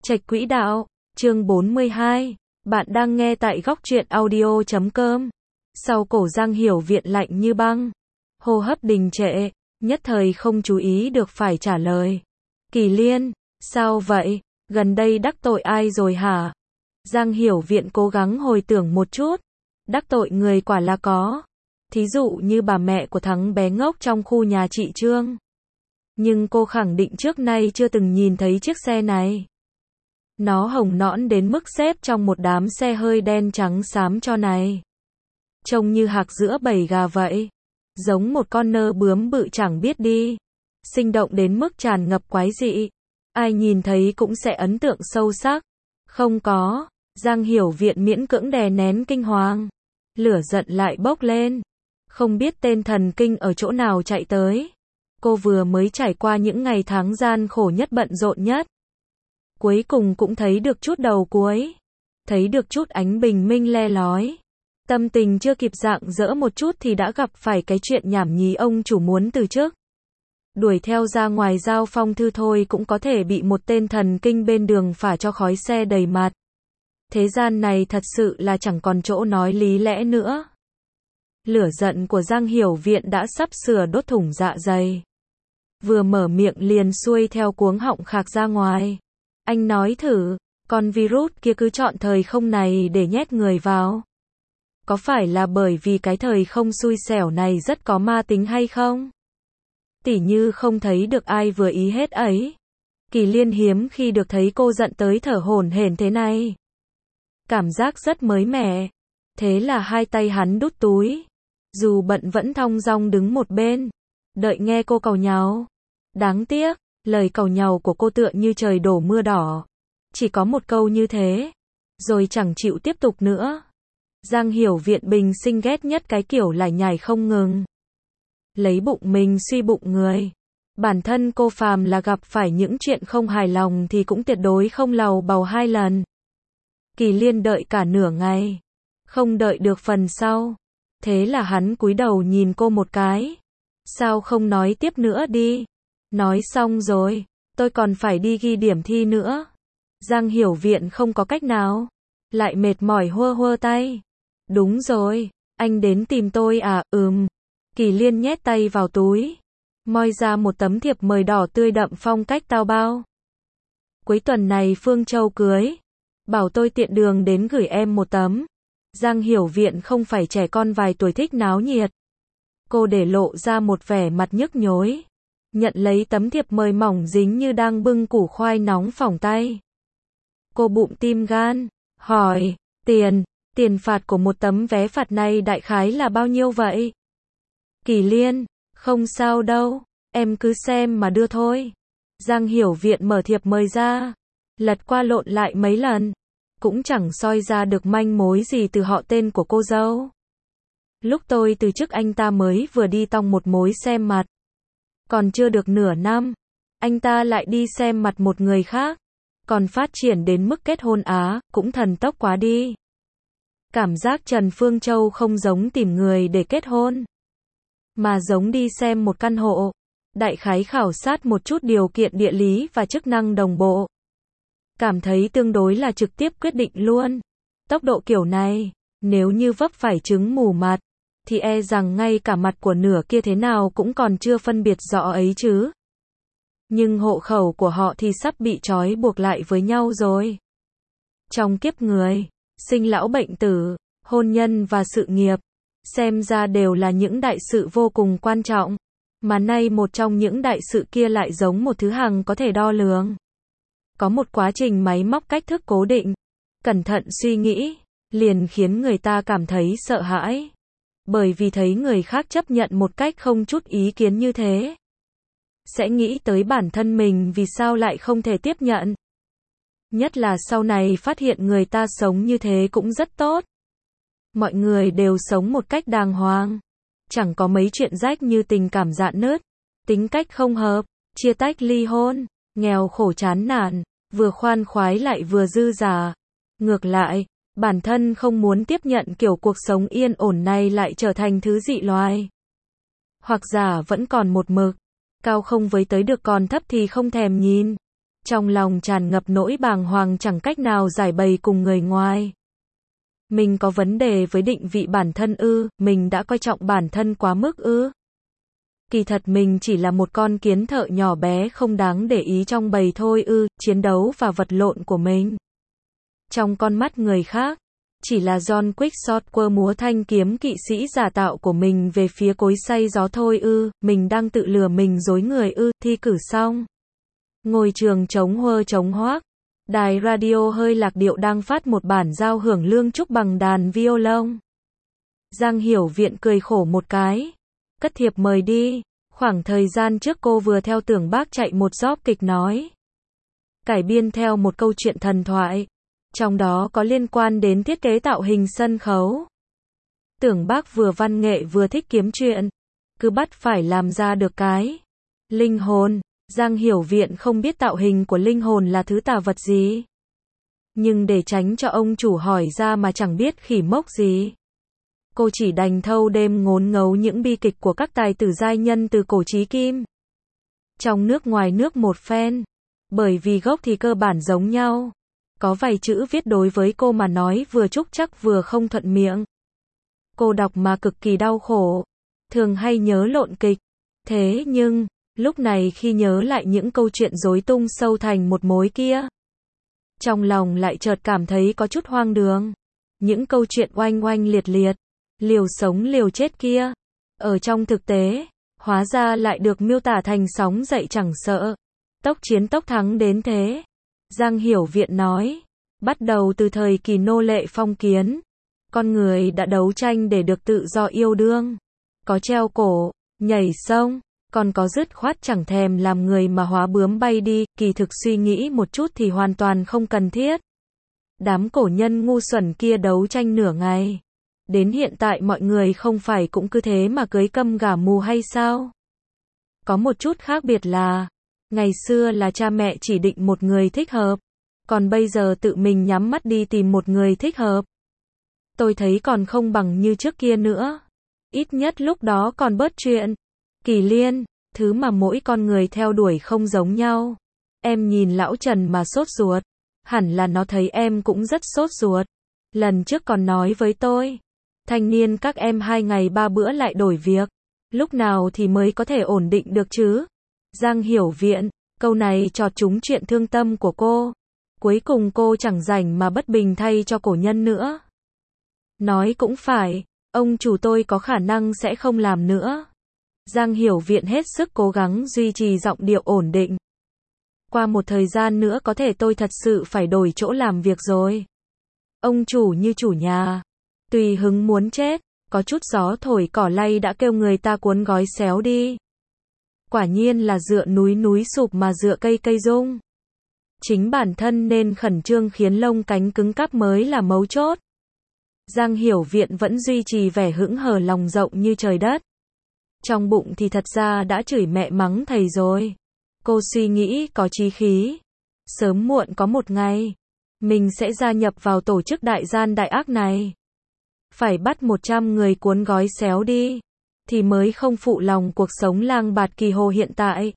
Trạch Quỹ Đạo, chương 42. Bạn đang nghe tại góc truyện audio.com. Sau cổ Giang Hiểu Viện lạnh như băng, hô hấp đình trệ, nhất thời không chú ý được phải trả lời. Kỳ Liên, sao vậy? Gần đây đắc tội ai rồi hả? Giang Hiểu Viện cố gắng hồi tưởng một chút. Đắc tội người quả là có. Thí dụ như bà mẹ của thằng bé ngốc trong khu nhà chị Trương. Nhưng cô khẳng định trước nay chưa từng nhìn thấy chiếc xe này. Nó hồng nõn đến mức xếp trong một đám xe hơi đen trắng xám cho này. Trông như hạc giữa bầy gà vậy. Giống một con nơ bướm bự chẳng biết đi. Sinh động đến mức tràn ngập quái dị. Ai nhìn thấy cũng sẽ ấn tượng sâu sắc. Không có. Giang Hiểu Viện miễn cưỡng đè nén kinh hoàng. Lửa giận lại bốc lên. Không biết tên thần kinh ở chỗ nào chạy tới. Cô vừa mới trải qua những ngày tháng gian khổ nhất bận rộn nhất. Cuối cùng cũng thấy được chút đầu cuối. Thấy được chút ánh bình minh le lói. Tâm tình chưa kịp rạng rỡ một chút thì đã gặp phải cái chuyện nhảm nhí ông chủ muốn từ chức. Đuổi theo ra ngoài giao phong thư thôi cũng có thể bị một tên thần kinh bên đường phả cho khói xe đầy mặt. Thế gian này thật sự là chẳng còn chỗ nói lý lẽ nữa. Lửa giận của Giang Hiểu Viện đã sắp sửa đốt thủng dạ dày. Vừa mở miệng liền xuôi theo cuống họng khạc ra ngoài. Anh nói thử, con virus kia cứ chọn thời không này để nhét người vào. Có phải là bởi vì cái thời không xui xẻo này rất có ma tính hay không? Tỉ như không thấy được ai vừa ý hết ấy. Kỳ Liên hiếm khi được thấy cô giận tới thở hổn hển thế này. Cảm giác rất mới mẻ. Thế là hai tay hắn đút túi. Dù bận vẫn thong dong đứng một bên. Đợi nghe cô càu nhàu. Đáng tiếc, lời càu nhàu của cô tựa như trời đổ mưa đỏ. Chỉ có một câu như thế. Rồi chẳng chịu tiếp tục nữa. Giang Hiểu Viện bình sinh ghét nhất cái kiểu lải nhải không ngừng. Lấy bụng mình suy bụng người. Bản thân cô phàm là gặp phải những chuyện không hài lòng thì cũng tuyệt đối không lầu bầu hai lần. Kỳ Liên đợi cả nửa ngày. Không đợi được phần sau. Thế là hắn cúi đầu nhìn cô một cái. Sao không nói tiếp nữa đi? Nói xong rồi, tôi còn phải đi ghi điểm thi nữa. Giang Hiểu Viện không có cách nào. Lại mệt mỏi hơ hơ tay. Đúng rồi, anh đến tìm tôi à? Kỳ Liên nhét tay vào túi. Moi ra một tấm thiệp mời đỏ tươi đậm phong cách tao bao. Cuối tuần này Phương Châu cưới. Bảo tôi tiện đường đến gửi em một tấm. Giang Hiểu Viện không phải trẻ con vài tuổi thích náo nhiệt. Cô để lộ ra một vẻ mặt nhức nhối. Nhận lấy tấm thiệp mời mỏng dính như đang bưng củ khoai nóng phỏng tay. Cô bụng tim gan. Hỏi, tiền phạt của một tấm vé phạt này đại khái là bao nhiêu vậy? Kỳ Liên, không sao đâu, em cứ xem mà đưa thôi. Giang Hiểu Viện mở thiệp mời ra. Lật qua lộn lại mấy lần. Cũng chẳng soi ra được manh mối gì từ họ tên của cô dâu. Lúc tôi từ chức anh ta mới vừa đi tong một mối xem mặt. Còn chưa được nửa năm, anh ta lại đi xem mặt một người khác. Còn phát triển đến mức kết hôn cũng thần tốc quá đi. Cảm giác Trần Phương Châu không giống tìm người để kết hôn, mà giống đi xem một căn hộ. Đại khái khảo sát một chút điều kiện địa lý và chức năng đồng bộ. Cảm thấy tương đối là trực tiếp quyết định luôn. Tốc độ kiểu này, nếu như vấp phải trứng mù mặt, thì e rằng ngay cả mặt của nửa kia thế nào cũng còn chưa phân biệt rõ ấy chứ. Nhưng hộ khẩu của họ thì sắp bị trói buộc lại với nhau rồi. Trong kiếp người, sinh lão bệnh tử, hôn nhân và sự nghiệp, xem ra đều là những đại sự vô cùng quan trọng. Mà nay một trong những đại sự kia lại giống một thứ hằng có thể đo lường. Có một quá trình máy móc cách thức cố định. Cẩn thận suy nghĩ, liền khiến người ta cảm thấy sợ hãi. Bởi vì thấy người khác chấp nhận một cách không chút ý kiến như thế. Sẽ nghĩ tới bản thân mình vì sao lại không thể tiếp nhận. Nhất là sau này phát hiện người ta sống như thế cũng rất tốt. Mọi người đều sống một cách đàng hoàng. Chẳng có mấy chuyện rách như tình cảm rạn nứt, tính cách không hợp, chia tách ly hôn, nghèo khổ chán nản, vừa khoan khoái lại vừa dư dả. Ngược lại, bản thân không muốn tiếp nhận kiểu cuộc sống yên ổn này lại trở thành thứ dị loài. Hoặc giả vẫn còn một mực, cao không với tới được còn thấp thì không thèm nhìn. Trong lòng tràn ngập nỗi bàng hoàng chẳng cách nào giải bày cùng người ngoài. Mình có vấn đề với định vị bản thân ư, mình đã coi trọng bản thân quá mức ư. Kỳ thật mình chỉ là một con kiến thợ nhỏ bé không đáng để ý trong bầy thôi ư, chiến đấu và vật lộn của mình. Trong con mắt người khác, chỉ là John Quixote quơ múa thanh kiếm kỵ sĩ giả tạo của mình về phía cối xay gió thôi ư, mình đang tự lừa mình dối người ư, thi cử xong. Ngôi trường trống huơ trống hoác. Đài radio hơi lạc điệu đang phát một bản giao hưởng lương trúc bằng đàn violon. Giang Hiểu Viện cười khổ một cái. Cất thiệp mời đi. Khoảng thời gian trước cô vừa theo Tưởng Bác chạy một job kịch nói. Cải biên theo một câu chuyện thần thoại. Trong đó có liên quan đến thiết kế tạo hình sân khấu. Tưởng Bác vừa văn nghệ vừa thích kiếm chuyện. Cứ bắt phải làm ra được cái linh hồn. Giang Hiểu Viện không biết tạo hình của linh hồn là thứ tà vật gì. Nhưng để tránh cho ông chủ hỏi ra mà chẳng biết khỉ mốc gì. Cô chỉ đành thâu đêm ngốn ngấu những bi kịch của các tài tử giai nhân từ cổ chí kim. Trong nước ngoài nước một phen. Bởi vì gốc thì cơ bản giống nhau. Có vài chữ viết đối với cô mà nói vừa trúc trắc vừa không thuận miệng. Cô đọc mà cực kỳ đau khổ. Thường hay nhớ lộn kịch. Thế nhưng, lúc này khi nhớ lại những câu chuyện rối tung sâu thành một mối kia. Trong lòng lại chợt cảm thấy có chút hoang đường. Những câu chuyện oanh oanh liệt liệt. Liều sống liều chết kia. Ở trong thực tế, hóa ra lại được miêu tả thành sóng dậy chẳng sợ. Tốc chiến tốc thắng đến thế. Giang Hiểu Viện nói. Bắt đầu từ thời kỳ nô lệ phong kiến. Con người đã đấu tranh để được tự do yêu đương. Có treo cổ, nhảy sông. Còn có dứt khoát chẳng thèm làm người mà hóa bướm bay đi. Kỳ thực suy nghĩ một chút thì hoàn toàn không cần thiết. Đám cổ nhân ngu xuẩn kia đấu tranh nửa ngày. Đến hiện tại mọi người không phải cũng cứ thế mà cưới câm gả mù hay sao? Có một chút khác biệt là, ngày xưa là cha mẹ chỉ định một người thích hợp, còn bây giờ tự mình nhắm mắt đi tìm một người thích hợp. Tôi thấy còn không bằng như trước kia nữa. Ít nhất lúc đó còn bớt chuyện. Kỳ Liên, thứ mà mỗi con người theo đuổi không giống nhau. Em nhìn lão Trần mà sốt ruột. Hẳn là nó thấy em cũng rất sốt ruột. Lần trước còn nói với tôi. Thanh niên các em 2 ngày 3 bữa lại đổi việc. Lúc nào thì mới có thể ổn định được chứ? Giang Hiểu Viện, câu này chọt trúng chuyện thương tâm của cô. Cuối cùng cô chẳng rảnh mà bất bình thay cho cổ nhân nữa. Nói cũng phải, ông chủ tôi có khả năng sẽ không làm nữa. Giang Hiểu Viện hết sức cố gắng duy trì giọng điệu ổn định. Qua một thời gian nữa có thể tôi thật sự phải đổi chỗ làm việc rồi. Ông chủ như chủ nhà. Tùy hứng muốn chết, có chút gió thổi cỏ lay đã kêu người ta cuốn gói xéo đi. Quả nhiên là dựa núi sụp mà dựa cây rung. Chính bản thân nên khẩn trương khiến lông cánh cứng cáp mới là mấu chốt. Giang Hiểu Viện vẫn duy trì vẻ hững hờ lòng rộng như trời đất. Trong bụng thì thật ra đã chửi mẹ mắng thầy rồi. Cô suy nghĩ có chí khí. Sớm muộn có một ngày, mình sẽ gia nhập vào tổ chức đại gian đại ác này. Phải bắt 100 người cuốn gói xéo đi, thì mới không phụ lòng cuộc sống lang bạt kỳ hồ hiện tại.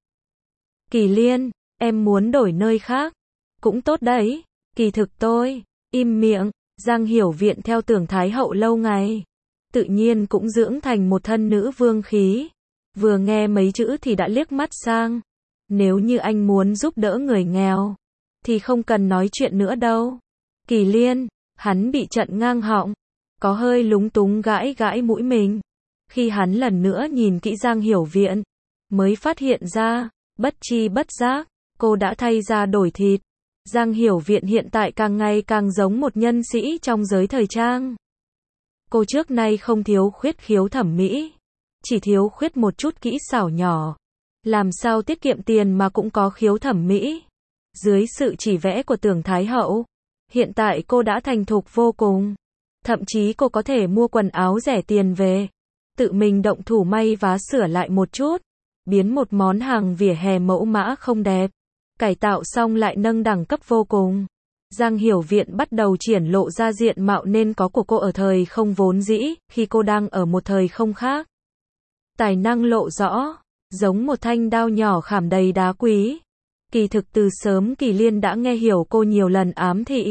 Kỳ Liên, em muốn đổi nơi khác. Cũng tốt đấy. Kỳ thực tôi, im miệng. Giang Hiểu Viện theo Tưởng Thái Hậu lâu ngày. Tự nhiên cũng dưỡng thành một thân nữ vương khí. Vừa nghe mấy chữ thì đã liếc mắt sang. Nếu như anh muốn giúp đỡ người nghèo, thì không cần nói chuyện nữa đâu. Kỳ Liên, hắn bị trận ngang họng. Có hơi lúng túng gãi gãi mũi mình. Khi hắn lần nữa nhìn kỹ Giang Hiểu Viện, mới phát hiện ra, bất chi bất giác, cô đã thay da đổi thịt. Giang Hiểu Viện hiện tại càng ngày càng giống một nhân sĩ trong giới thời trang. Cô trước nay không thiếu khuyết khiếu thẩm mỹ, chỉ thiếu khuyết một chút kỹ xảo nhỏ. Làm sao tiết kiệm tiền mà cũng có khiếu thẩm mỹ. Dưới sự chỉ vẽ của Tưởng Thái Hậu, hiện tại cô đã thành thục vô cùng. Thậm chí cô có thể mua quần áo rẻ tiền về, tự mình động thủ may vá sửa lại một chút, biến một món hàng vỉa hè mẫu mã không đẹp, cải tạo xong lại nâng đẳng cấp vô cùng. Giang Hiểu Viện bắt đầu triển lộ ra diện mạo nên có của cô ở thời không vốn dĩ, khi cô đang ở một thời không khác. Tài năng lộ rõ, giống một thanh đao nhỏ khảm đầy đá quý. Kỳ thực từ sớm Kỳ Liên đã nghe hiểu cô nhiều lần ám thị.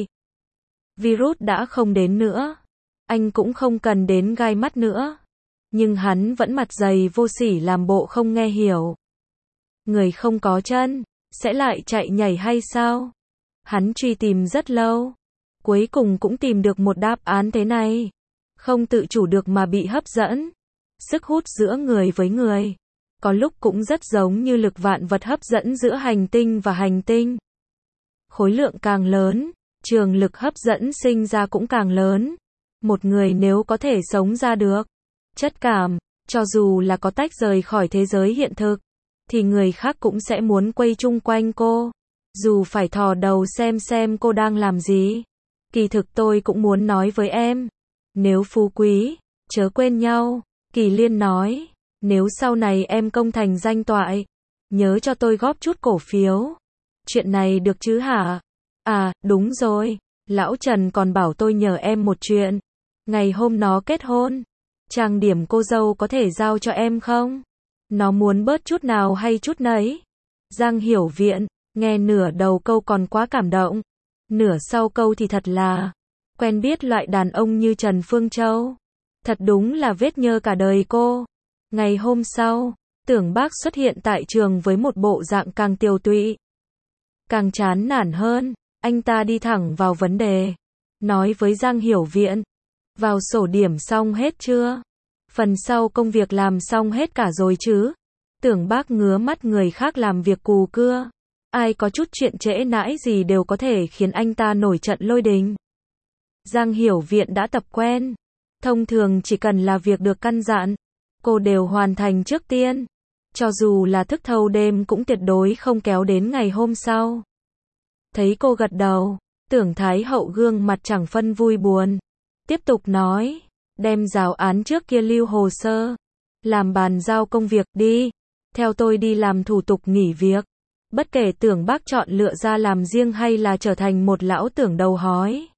Virus đã không đến nữa. Anh cũng không cần đến gai mắt nữa. Nhưng hắn vẫn mặt dày vô sỉ làm bộ không nghe hiểu. Người không có chân, sẽ lại chạy nhảy hay sao? Hắn truy tìm rất lâu. Cuối cùng cũng tìm được một đáp án thế này. Không tự chủ được mà bị hấp dẫn. Sức hút giữa người với người. Có lúc cũng rất giống như lực vạn vật hấp dẫn giữa hành tinh và hành tinh. Khối lượng càng lớn, trường lực hấp dẫn sinh ra cũng càng lớn. Một người nếu có thể sống ra được chất cảm, cho dù là có tách rời khỏi thế giới hiện thực, thì người khác cũng sẽ muốn quay chung quanh cô. Dù phải thò đầu xem cô đang làm gì. Kỳ thực tôi cũng muốn nói với em. Nếu phú quý, chớ quên nhau. Kỳ Liên nói. Nếu sau này em công thành danh toại, nhớ cho tôi góp chút cổ phiếu. Chuyện này được chứ hả? À, đúng rồi. Lão Trần còn bảo tôi nhờ em một chuyện. Ngày hôm nó kết hôn, trang điểm cô dâu có thể giao cho em không? Nó muốn bớt chút nào hay chút nấy? Giang Hiểu Viện, nghe nửa đầu câu còn quá cảm động. Nửa sau câu thì thật là quen biết loại đàn ông như Trần Phương Châu. Thật đúng là vết nhơ cả đời cô. Ngày hôm sau, Tưởng Bác xuất hiện tại trường với một bộ dạng càng tiều tụy, càng chán nản hơn. Anh ta đi thẳng vào vấn đề. Nói với Giang Hiểu Viện. Vào sổ điểm xong hết chưa? Phần sau công việc làm xong hết cả rồi chứ? Tưởng Bác ngứa mắt người khác làm việc cù cưa. Ai có chút chuyện trễ nãi gì đều có thể khiến anh ta nổi trận lôi đình. Giang Hiểu Viện đã tập quen. Thông thường chỉ cần là việc được căn dặn, cô đều hoàn thành trước tiên. Cho dù là thức thâu đêm cũng tuyệt đối không kéo đến ngày hôm sau. Thấy cô gật đầu, Tưởng Thái Hậu gương mặt chẳng phân vui buồn. Tiếp tục nói, đem giáo án trước kia lưu hồ sơ, làm bàn giao công việc đi. Theo tôi đi làm thủ tục nghỉ việc. Bất kể Tưởng Bác chọn lựa ra làm riêng hay là trở thành một lão tưởng đầu hói.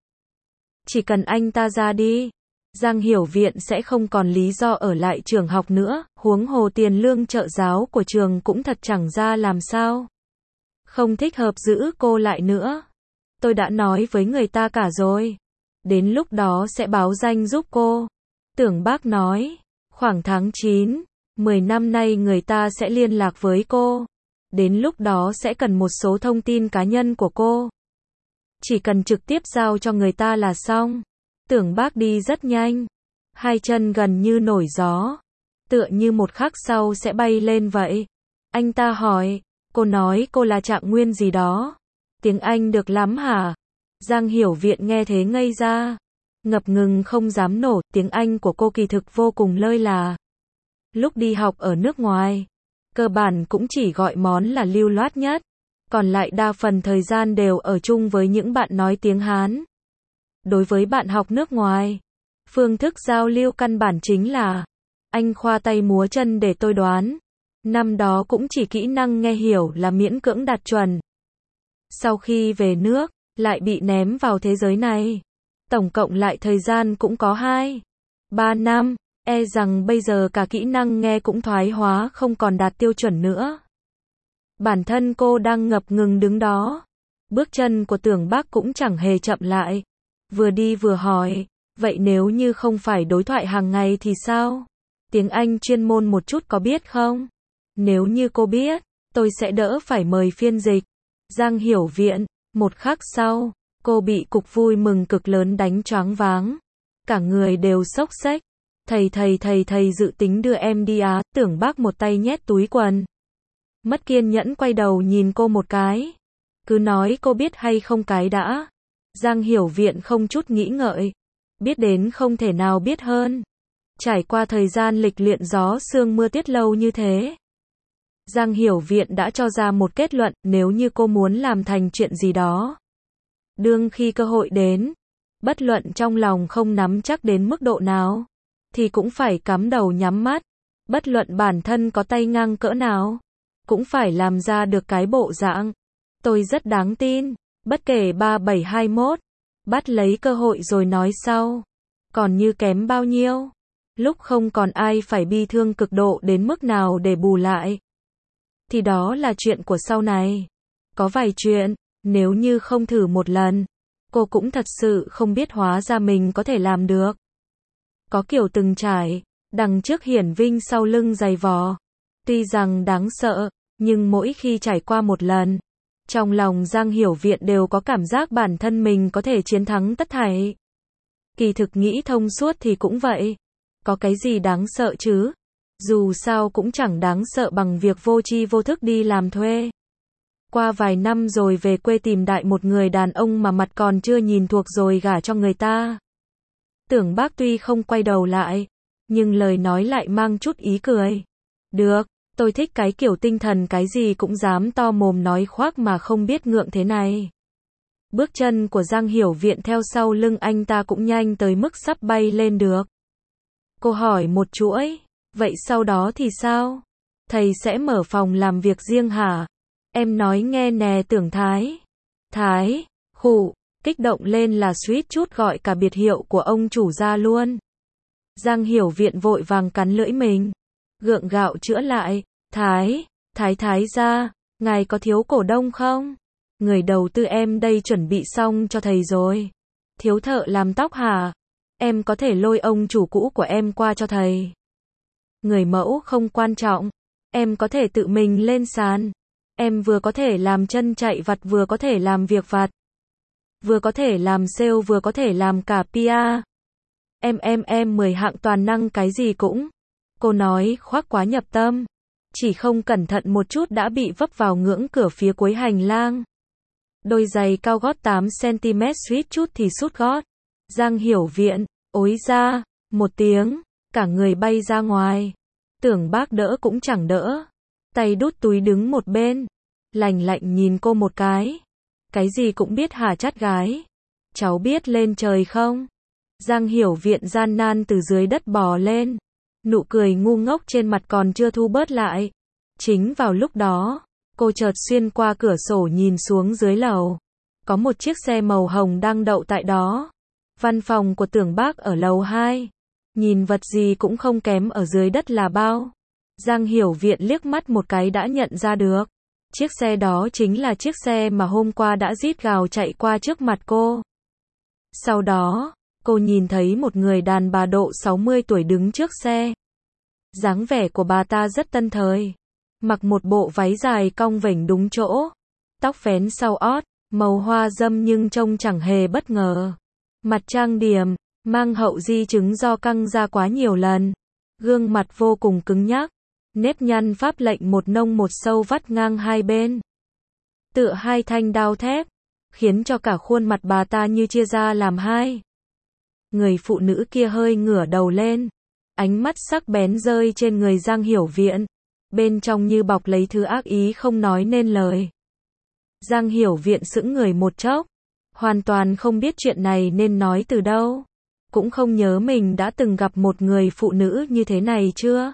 Chỉ cần anh ta ra đi, Giang Hiểu Viện sẽ không còn lý do ở lại trường học nữa, huống hồ tiền lương trợ giáo của trường cũng thật chẳng ra làm sao. Không thích hợp giữ cô lại nữa. Tôi đã nói với người ta cả rồi. Đến lúc đó sẽ báo danh giúp cô. Tưởng Bác nói, khoảng tháng 9, 10 năm nay người ta sẽ liên lạc với cô. Đến lúc đó sẽ cần một số thông tin cá nhân của cô. Chỉ cần trực tiếp giao cho người ta là xong. Tưởng Bác đi rất nhanh. Hai chân gần như nổi gió. Tựa như một khắc sau sẽ bay lên vậy. Anh ta hỏi, cô nói cô là Trạng Nguyên gì đó. Tiếng Anh được lắm hả? Giang Hiểu Viện nghe thế ngây ra. Ngập ngừng không dám nổ, tiếng Anh của cô kỳ thực vô cùng lơi là. Lúc đi học ở nước ngoài, cơ bản cũng chỉ gọi món là lưu loát nhất. Còn lại đa phần thời gian đều ở chung với những bạn nói tiếng Hán. Đối với bạn học nước ngoài, phương thức giao lưu căn bản chính là anh khoa tay múa chân để tôi đoán. Năm đó cũng chỉ kỹ năng nghe hiểu là miễn cưỡng đạt chuẩn. Sau khi về nước, lại bị ném vào thế giới này. Tổng cộng lại thời gian cũng có 2-3 năm, e rằng bây giờ cả kỹ năng nghe cũng thoái hóa không còn đạt tiêu chuẩn nữa. Bản thân cô đang ngập ngừng đứng đó. Bước chân của Tưởng Bác cũng chẳng hề chậm lại. Vừa đi vừa hỏi, vậy nếu như không phải đối thoại hàng ngày thì sao? Tiếng Anh chuyên môn một chút có biết không? Nếu như cô biết, tôi sẽ đỡ phải mời phiên dịch. Giang Hiểu Viện, một khắc sau, cô bị cục vui mừng cực lớn đánh choáng váng. Cả người đều xốc xếch. Thầy dự tính đưa em đi á. Tưởng Bác một tay nhét túi quần. Mất kiên nhẫn quay đầu nhìn cô một cái. Cứ nói cô biết hay không cái đã. Giang Hiểu Viện không chút nghĩ ngợi. Biết đến không thể nào biết hơn. Trải qua thời gian lịch luyện gió sương mưa tiết lâu như thế, Giang Hiểu Viện đã cho ra một kết luận, nếu như cô muốn làm thành chuyện gì đó, đương khi cơ hội đến, bất luận trong lòng không nắm chắc đến mức độ nào, thì cũng phải cắm đầu nhắm mắt, bất luận bản thân có tay ngang cỡ nào, cũng phải làm ra được cái bộ dạng. Tôi rất đáng tin, bất kể 3721, bắt lấy cơ hội rồi nói sau. Còn như kém bao nhiêu, lúc không còn ai phải bi thương cực độ đến mức nào để bù lại, thì đó là chuyện của sau này. Có vài chuyện, nếu như không thử một lần, cô cũng thật sự không biết hóa ra mình có thể làm được. Có kiểu từng trải, đằng trước hiển vinh sau lưng dày vò. Tuy rằng đáng sợ, nhưng mỗi khi trải qua một lần, trong lòng Giang Hiểu Viện đều có cảm giác bản thân mình có thể chiến thắng tất thảy. Kỳ thực nghĩ thông suốt thì cũng vậy. Có cái gì đáng sợ chứ? Dù sao cũng chẳng đáng sợ bằng việc vô tri vô thức đi làm thuê. Qua vài năm rồi về quê tìm đại một người đàn ông mà mặt còn chưa nhìn thuộc rồi gả cho người ta. Tưởng Bác tuy không quay đầu lại, nhưng lời nói lại mang chút ý cười. Được, tôi thích cái kiểu tinh thần cái gì cũng dám to mồm nói khoác mà không biết ngượng thế này. Bước chân của Giang Hiểu Viện theo sau lưng anh ta cũng nhanh tới mức sắp bay lên được. Cô hỏi một chuỗi, vậy sau đó thì sao? Thầy sẽ mở phòng làm việc riêng hả? Em nói nghe nè Tưởng Thái. Thái, khụ, kích động lên là suýt chút gọi cả biệt hiệu của ông chủ ra luôn. Giang Hiểu Viện vội vàng cắn lưỡi mình, gượng gạo chữa lại, Thái gia, ngài có thiếu cổ đông không? Người đầu tư em đây chuẩn bị xong cho thầy rồi. Thiếu thợ làm tóc hả? Em có thể lôi ông chủ cũ của em qua cho thầy. Người mẫu không quan trọng, em có thể tự mình lên sàn. Em vừa có thể làm chân chạy vặt vừa có thể làm việc vặt. Vừa có thể làm sale vừa có thể làm cả PR. Em 10 hạng toàn năng cái gì cũng. Cô nói khoác quá nhập tâm. Chỉ không cẩn thận một chút đã bị vấp vào ngưỡng cửa phía cuối hành lang. Đôi giày cao gót 8cm suýt chút thì sút gót. Giang Hiểu Viện, ối ra, một tiếng, cả người bay ra ngoài. Tưởng Bác đỡ cũng chẳng đỡ. Tay đút túi đứng một bên. Lạnh lạnh nhìn cô một cái. Cái gì cũng biết hả chát gái? Cháu biết lên trời không? Giang Hiểu Viện gian nan từ dưới đất bò lên. Nụ cười ngu ngốc trên mặt còn chưa thu bớt lại. Chính vào lúc đó, cô chợt xuyên qua cửa sổ nhìn xuống dưới lầu. Có một chiếc xe màu hồng đang đậu tại đó. Văn phòng của Tưởng Bác ở lầu 2. Nhìn vật gì cũng không kém ở dưới đất là bao. Giang Hiểu Viện liếc mắt một cái đã nhận ra được. Chiếc xe đó chính là chiếc xe mà hôm qua đã rít gào chạy qua trước mặt cô. Sau đó, cô nhìn thấy một người đàn bà độ 60 tuổi đứng trước xe. Dáng vẻ của bà ta rất tân thời. Mặc một bộ váy dài cong vểnh đúng chỗ. Tóc vén sau ót, màu hoa râm nhưng trông chẳng hề bất ngờ. Mặt trang điểm, mang hậu di chứng do căng da quá nhiều lần. Gương mặt vô cùng cứng nhắc. Nếp nhăn pháp lệnh một nông một sâu vắt ngang hai bên. Tựa hai thanh đao thép, khiến cho cả khuôn mặt bà ta như chia ra làm hai. Người phụ nữ kia hơi ngửa đầu lên. Ánh mắt sắc bén rơi trên người Giang Hiểu Viện. Bên trong như bọc lấy thứ ác ý không nói nên lời. Giang Hiểu Viện sững người một chốc. Hoàn toàn không biết chuyện này nên nói từ đâu. Cũng không nhớ mình đã từng gặp một người phụ nữ như thế này chưa.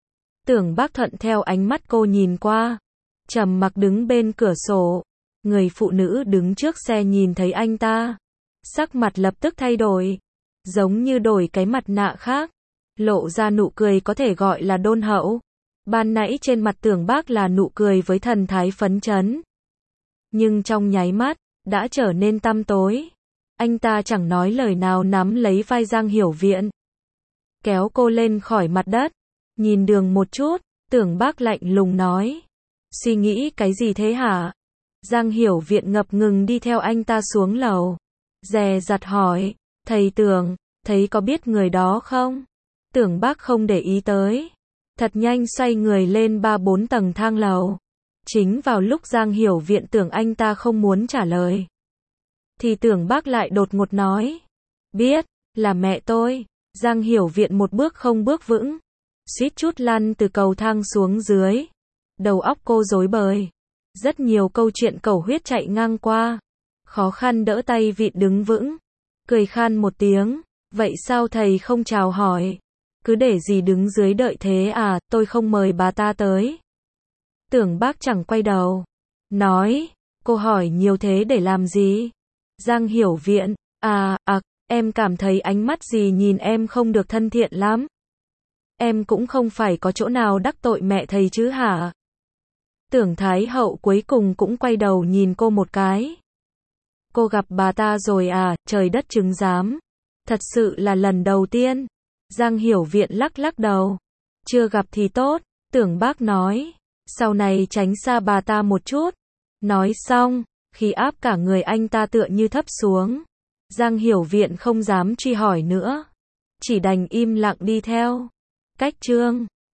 Tưởng Bác thuận theo ánh mắt cô nhìn qua. Trầm mặc đứng bên cửa sổ. Người phụ nữ đứng trước xe nhìn thấy anh ta. Sắc mặt lập tức thay đổi. Giống như đổi cái mặt nạ khác. Lộ ra nụ cười có thể gọi là đôn hậu. Ban nãy trên mặt Tưởng Bác là nụ cười với thần thái phấn chấn. Nhưng trong nháy mắt, đã trở nên tăm tối. Anh ta chẳng nói lời nào nắm lấy vai Giang Hiểu Viện. Kéo cô lên khỏi mặt đất. Nhìn đường một chút, Tưởng Bác lạnh lùng nói. Suy nghĩ cái gì thế hả? Giang Hiểu Viện ngập ngừng đi theo anh ta xuống lầu. Dè dặt hỏi, thầy Tưởng, thấy có biết người đó không? Tưởng Bác không để ý tới. Thật nhanh xoay người lên 3-4 tầng thang lầu. Chính vào lúc Giang Hiểu Viện tưởng anh ta không muốn trả lời. Thì Tưởng Bác lại đột ngột nói. Biết, là mẹ tôi. Giang Hiểu Viện một bước không bước vững. Suýt chút lăn từ cầu thang xuống dưới. Đầu óc cô rối bời. Rất nhiều câu chuyện cầu huyết chạy ngang qua. Khó khăn đỡ tay vịn đứng vững. Cười khan một tiếng. Vậy sao thầy không chào hỏi? Cứ để gì đứng dưới đợi thế à, tôi không mời bà ta tới. Tưởng Bác chẳng quay đầu. Nói, cô hỏi nhiều thế để làm gì? Giang Hiểu Viện, em cảm thấy ánh mắt gì nhìn em không được thân thiện lắm. Em cũng không phải có chỗ nào đắc tội mẹ thầy chứ hả? Tưởng Thái hậu cuối cùng cũng quay đầu nhìn cô một cái. Cô gặp bà ta rồi à, trời đất chứng giám. Thật sự là lần đầu tiên. Giang Hiểu Viện lắc lắc đầu. Chưa gặp thì tốt, Tưởng Bác nói. Sau này tránh xa bà ta một chút. Nói xong, khí áp cả người anh ta tựa như thấp xuống. Giang Hiểu Viện không dám truy hỏi nữa. Chỉ đành im lặng đi theo. Cách chương